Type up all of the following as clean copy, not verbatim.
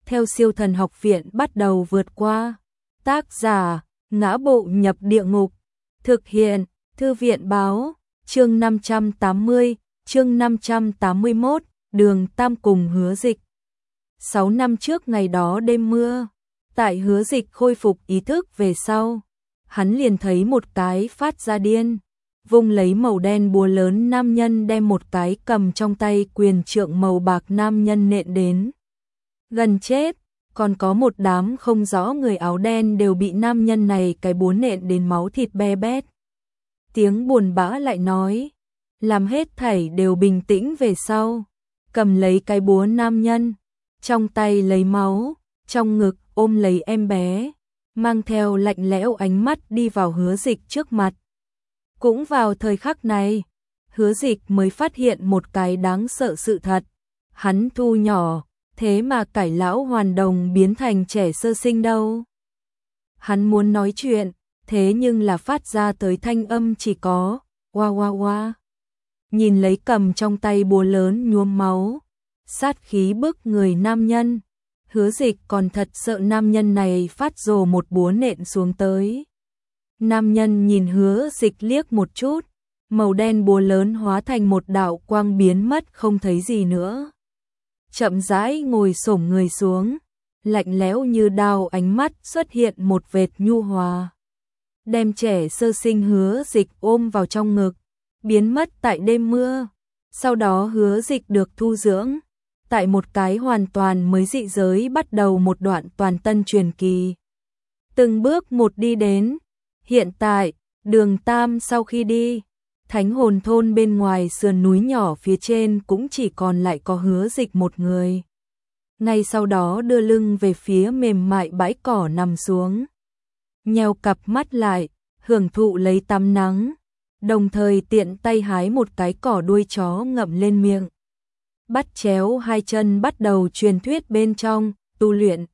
theo Siêu Thần Học Viện bắt đầu vượt qua. Tác giả: Ngã Bộ Nhập Địa Ngục. Thực hiện: Thư viện báo. Chương 580, chương 581, Đường Tam cùng Hứa Dịch. 6 năm trước ngày đó đêm mưa, tại Hứa Dịch khôi phục ý thức về sau, hắn liền thấy một cái phát ra điên, vung lấy màu đen búa lớn nam nhân đem một cái cầm trong tay quyền trượng màu bạc nam nhân nện đến gần chết, còn có một đám không rõ người áo đen đều bị nam nhân này cái búa nện đến máu thịt be bét. Tiếng buồn bã lại nói, làm hết thảy đều bình tĩnh về sau, cầm lấy cái búa nam nhân, trong tay lấy máu, trong ngực ôm lấy em bé, mang theo lạnh lẽo ánh mắt đi vào Hứa Dịch trước mặt. Cũng vào thời khắc này, Hứa Dịch mới phát hiện một cái đáng sợ sự thật, hắn thu nhỏ, thế mà cải lão hoàn đồng biến thành trẻ sơ sinh đâu. Hắn muốn nói chuyện, thế nhưng là phát ra tới thanh âm chỉ có oa oa oa. Nhìn lấy cầm trong tay búa lớn nhuốm máu, sát khí bức người nam nhân, Hứa Dịch còn thật sợ nam nhân này phát rồ một búa nện xuống tới. Nam nhân nhìn Hứa Dịch liếc một chút, màu đen búa lớn hóa thành một đạo quang biến mất không thấy gì nữa. Chậm rãi ngồi xổm người xuống, lạnh lẽo như đao ánh mắt xuất hiện một vệt nhu hòa. Đem trẻ sơ sinh Hứa Dịch ôm vào trong ngực, biến mất tại đêm mưa. Sau đó Hứa Dịch được thu dưỡng, tại một cái hoàn toàn mới dị giới bắt đầu một đoạn toàn tân truyền kỳ. Từng bước một đi đến, hiện tại, Đường Tam sau khi đi, Thánh Hồn Thôn bên ngoài sườn núi nhỏ phía trên cũng chỉ còn lại có Hứa Dịch một người. Ngay sau đó đưa lưng về phía mềm mại bãi cỏ nằm xuống, nheo cặp mắt lại, hưởng thụ lấy tắm nắng, đồng thời tiện tay hái một cái cỏ đuôi chó ngậm lên miệng. Bắt chéo hai chân bắt đầu truyền thuyết bên trong, tu luyện.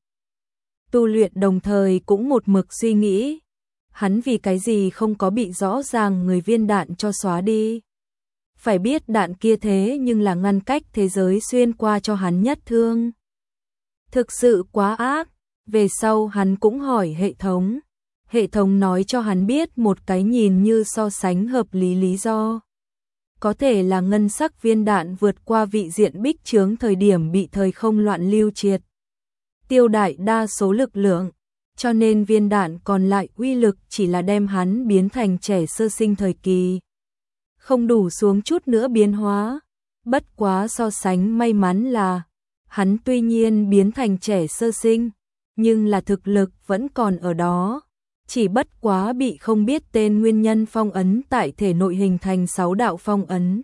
Tu luyện đồng thời cũng một mực suy nghĩ, hắn vì cái gì không có bị rõ ràng người viên đạn cho xóa đi. Phải biết đạn kia thế nhưng là ngăn cách thế giới xuyên qua cho hắn nhất thương. Thực sự quá ác, về sau hắn cũng hỏi hệ thống nói cho hắn biết một cái nhìn như so sánh hợp lý lý do. Có thể là ngân sắc viên đạn vượt qua vị diện bích chướng thời điểm bị thời không loạn lưu triệt, tiêu đại đa số lực lượng, cho nên viên đạn còn lại uy lực chỉ là đem hắn biến thành trẻ sơ sinh thời kỳ. Không đủ xuống chút nữa biến hóa, bất quá so sánh may mắn là, hắn tuy nhiên biến thành trẻ sơ sinh, nhưng là thực lực vẫn còn ở đó. Chỉ bất quá bị không biết tên nguyên nhân phong ấn tại thể nội hình thành 6 đạo phong ấn.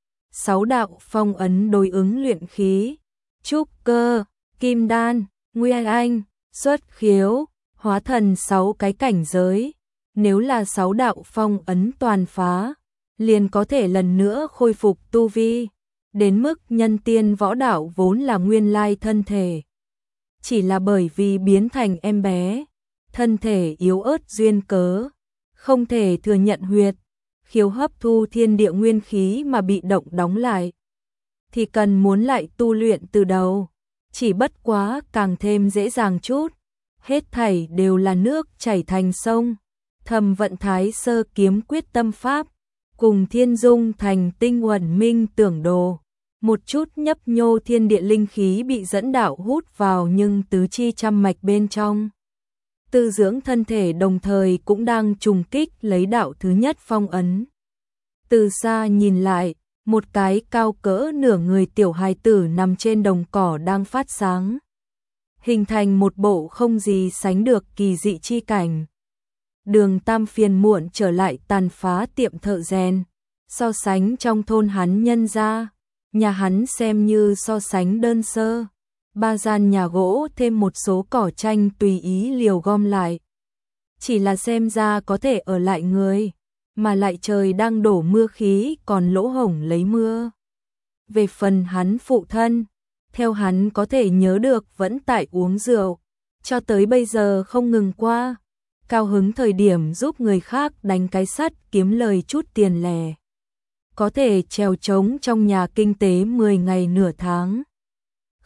6 đạo phong ấn đối ứng luyện khí, trúc cơ, kim đan, nguyên anh, xuất khiếu, hóa thần 6 cái cảnh giới. Nếu là 6 đạo phong ấn toàn phá, liền có thể lần nữa khôi phục tu vi, đến mức nhân tiên võ đạo vốn là nguyên lai thân thể. Chỉ là bởi vì biến thành em bé, thân thể yếu ớt duyên cớ, không thể thừa nhận huyệt, khiếu hấp thu thiên địa nguyên khí mà bị động đóng lại, thì cần muốn lại tu luyện từ đầu, chỉ bất quá càng thêm dễ dàng chút, hết thảy đều là nước chảy thành sông, thầm vận Thái Sơ kiếm quyết tâm pháp, cùng Thiên Dung thành tinh uẩn minh tưởng đồ, một chút nhấp nhô thiên địa linh khí bị dẫn đạo hút vào nhưng tứ chi trăm mạch bên trong. Tư dưỡng thân thể đồng thời cũng đang trùng kích lấy đạo thứ nhất phong ấn. Từ xa nhìn lại, một cái cao cỡ nửa người tiểu hài tử nằm trên đồng cỏ đang phát sáng, hình thành một bộ không gì sánh được kỳ dị chi cảnh. Đường Tam phiền muộn trở lại tàn phá tiệm thợ rèn, so sánh trong thôn hắn nhân gia, nhà hắn xem như so sánh đơn sơ. 3 gian nhà gỗ thêm một số cỏ tranh tùy ý liều gom lại. Chỉ là xem ra có thể ở lại người, mà lại trời đang đổ mưa khí còn lỗ hổng lấy mưa. Về phần hắn phụ thân, theo hắn có thể nhớ được vẫn tại uống rượu, cho tới bây giờ không ngừng qua. Cao hứng thời điểm giúp người khác đánh cái sắt kiếm lời chút tiền lẻ. Có thể trèo trống trong nhà kinh tế 10 ngày nửa tháng.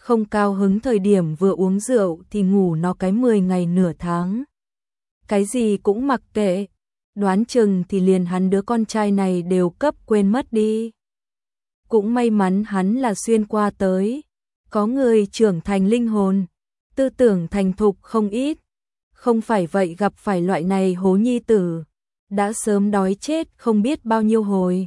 không cao hứng thời điểm vừa uống rượu thì ngủ nó cái 10 ngày nửa tháng. Cái gì cũng mặc kệ, đoán chừng thì liền hắn đứa con trai này đều cấp quên mất đi. Cũng may mắn hắn là xuyên qua tới, có người trưởng thành linh hồn, tư tưởng thành thục không ít, không phải vậy gặp phải loại này hố nhi tử, đã sớm đói chết không biết bao nhiêu hồi.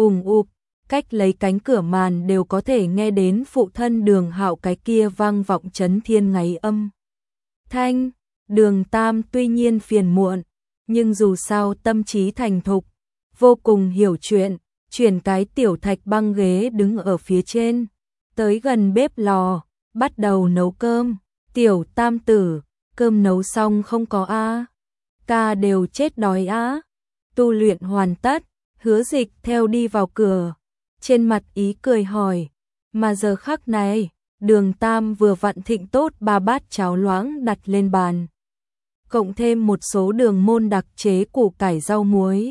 Cách lấy cánh cửa màn đều có thể nghe đến phụ thân Đường Hạo cái kia vang vọng chấn thiên ngáy âm thanh. Đường Tam tuy nhiên phiền muộn, nhưng dù sao tâm trí thành thục, vô cùng hiểu chuyện, chuyển cái tiểu thạch băng ghế đứng ở phía trên, tới gần bếp lò, bắt đầu nấu cơm. Tiểu Tam tử, cơm nấu xong không có a? Ca đều chết đói á. Tu luyện hoàn tất, Hứa Dịch theo đi vào cửa, trên mặt ý cười hỏi, mà giờ khắc này, Đường Tam vừa vặn thịnh tốt 3 bát cháo loãng đặt lên bàn, cộng thêm một số đường môn đặc chế củ cải rau muối.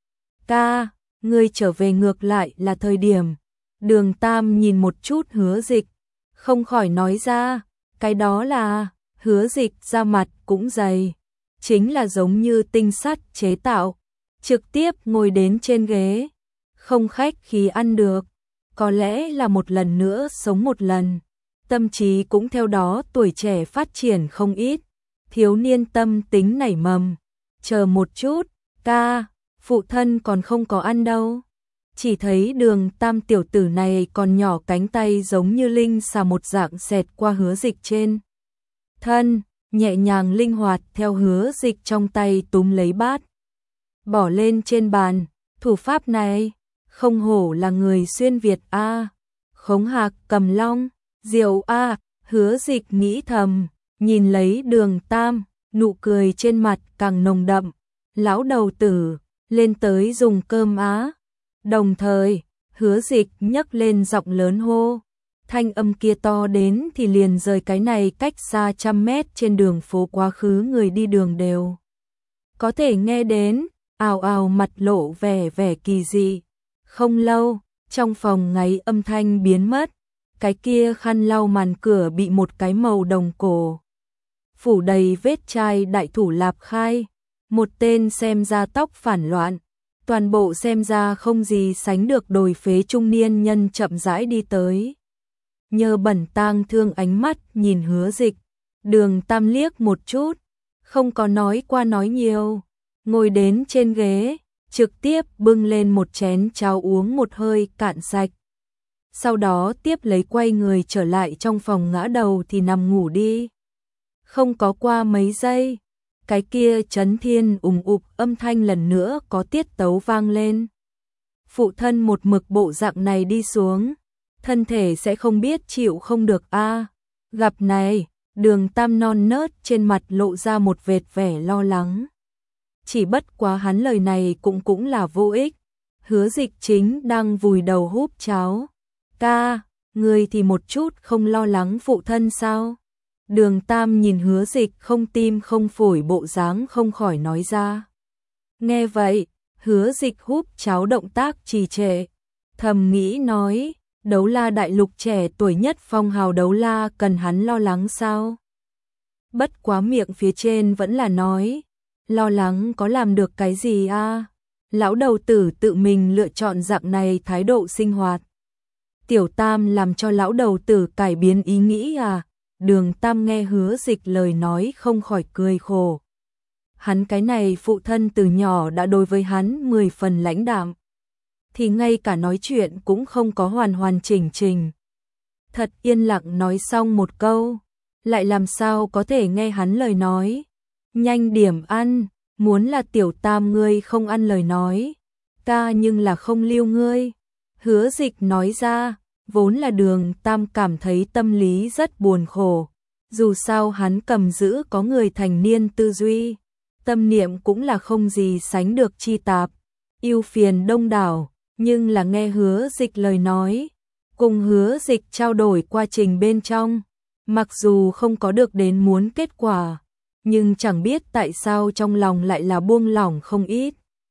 Ca, ngươi trở về ngược lại là thời điểm. Đường Tam nhìn một chút Hứa Dịch, không khỏi nói ra, cái đó là. Hứa Dịch ra mặt cũng dày, chính là giống như tinh sắt chế tạo, trực tiếp ngồi đến trên ghế, không khách khí ăn được, có lẽ là một lần nữa sống một lần, tâm trí cũng theo đó tuổi trẻ phát triển không ít, thiếu niên tâm tính nảy mầm. Chờ một chút, ca, phụ thân còn không có ăn đâu. Chỉ thấy Đường Tam tiểu tử này còn nhỏ, cánh tay giống như linh xà một dạng xẹt qua Hứa Dịch trên thân, nhẹ nhàng linh hoạt theo Hứa Dịch trong tay túm lấy bát, bỏ lên trên bàn. Thủ pháp này, không hổ là người xuyên Việt a, khống hạc cầm long, diệu a. Hứa Dịch nghĩ thầm, nhìn lấy Đường Tam, nụ cười trên mặt càng nồng đậm. Lão đầu tử, lên tới dùng cơm á. Đồng thời, Hứa Dịch nhấc lên giọng lớn hô, thanh âm kia to đến thì liền rời cái này cách xa 100 mét trên đường phố quá khứ người đi đường đều có thể nghe đến, ào ào mặt lộ vẻ kỳ dị. Không lâu, trong phòng ngáy âm thanh biến mất, cái kia khăn lau màn cửa bị một cái màu đồng cổ phủ đầy vết chai đại thủ lạp khai, một tên xem ra tóc phản loạn, toàn bộ xem ra không gì sánh được đồi phế trung niên nhân chậm rãi đi tới. Nhờ bẩn tang thương ánh mắt nhìn Hứa Dịch, Đường Tam liếc một chút, không có nói qua nói nhiều, ngồi đến trên ghế, trực tiếp bưng lên một chén cháo uống một hơi cạn sạch. Sau đó tiếp lấy quay người trở lại trong phòng ngã đầu thì nằm ngủ đi. Không có qua mấy giây, cái kia chấn thiên âm thanh lần nữa có tiết tấu vang lên. Phụ thân một mực bộ dạng này đi xuống, thân thể sẽ không biết chịu không được a. Gặp này, Đường Tam non nớt trên mặt lộ ra một vệt vẻ lo lắng. Chỉ bất quá hắn lời này cũng là vô ích. Hứa Dịch chính đang vùi đầu húp cháo. Ca, người thì một chút không lo lắng phụ thân sao? Đường Tam nhìn Hứa Dịch không tim không phổi bộ dáng không khỏi nói ra. Nghe vậy, Hứa Dịch húp cháo động tác trì trệ, thầm nghĩ nói, Đấu La đại lục trẻ tuổi nhất phong hào đấu la cần hắn lo lắng sao? Bất quá miệng phía trên vẫn là nói, lo lắng có làm được cái gì a? Lão đầu tử tự mình lựa chọn dạng này thái độ sinh hoạt. Tiểu Tam làm cho lão đầu tử cải biến ý nghĩ à? Đường Tam nghe Hứa Dịch lời nói không khỏi cười khổ. Hắn cái này phụ thân từ nhỏ đã đối với hắn 10 phần lãnh đạm, thì ngay cả nói chuyện cũng không có hoàn chỉnh. Thật yên lặng nói xong một câu, lại làm sao có thể nghe hắn lời nói. Nhanh điểm ăn, muốn là Tiểu Tam ngươi không ăn lời nói, ca nhưng là không lưu ngươi. Hứa Dịch nói ra, vốn là Đường Tam cảm thấy tâm lý rất buồn khổ. Dù sao hắn cầm giữ có người thành niên tư duy, tâm niệm cũng là không gì sánh được chi tạp, ưu phiền đông đảo, nhưng là nghe Hứa Dịch lời nói, cùng Hứa Dịch trao đổi quá trình bên trong, mặc dù không có được đến muốn kết quả, nhưng chẳng biết tại sao trong lòng lại là buông lỏng không ít.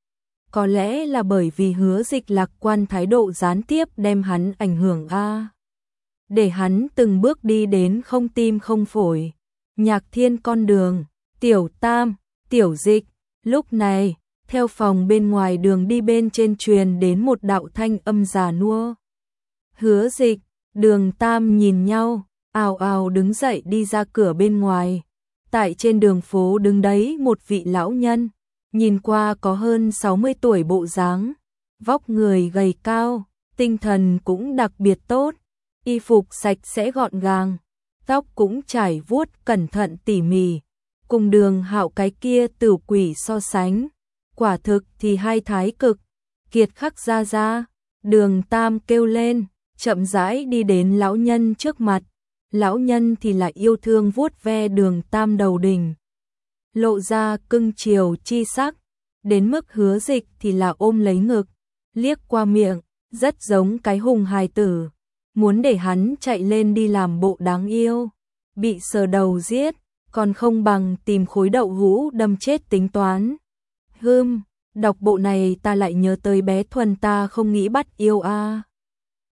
Có lẽ là bởi vì Hứa Dịch lạc quan thái độ gián tiếp đem hắn ảnh hưởng a. để hắn từng bước đi đến không tim không phổi. Nhạc Thiên con đường, Tiểu Tam, Tiểu Dịch, lúc này, theo phòng bên ngoài đường đi bên trên truyền đến một đạo thanh âm già nua. Hứa Dịch, Đường Tam nhìn nhau, ào ào đứng dậy đi ra cửa bên ngoài. Tại trên đường phố đứng đấy một vị lão nhân, nhìn qua có hơn 60 tuổi bộ dáng, vóc người gầy cao, tinh thần cũng đặc biệt tốt, y phục sạch sẽ gọn gàng, tóc cũng trải vuốt cẩn thận tỉ mỉ, cùng Đường Hạo cái kia tử quỷ so sánh, quả thực thì hai thái cực, kiệt khắc ra ra. Đường Tam kêu lên, chậm rãi đi đến lão nhân trước mặt, lão nhân thì lại yêu thương vuốt ve Đường Tam đầu đỉnh, lộ ra cưng chiều chi sắc, đến mức Hứa Dịch thì là ôm lấy ngực, liếc qua miệng, rất giống cái hùng hài tử, muốn để hắn chạy lên đi làm bộ đáng yêu, bị sờ đầu giết, còn không bằng tìm khối đậu hũ đâm chết tính toán. Đọc bộ này ta lại nhớ tới bé Thuần ta không nghĩ bắt yêu a.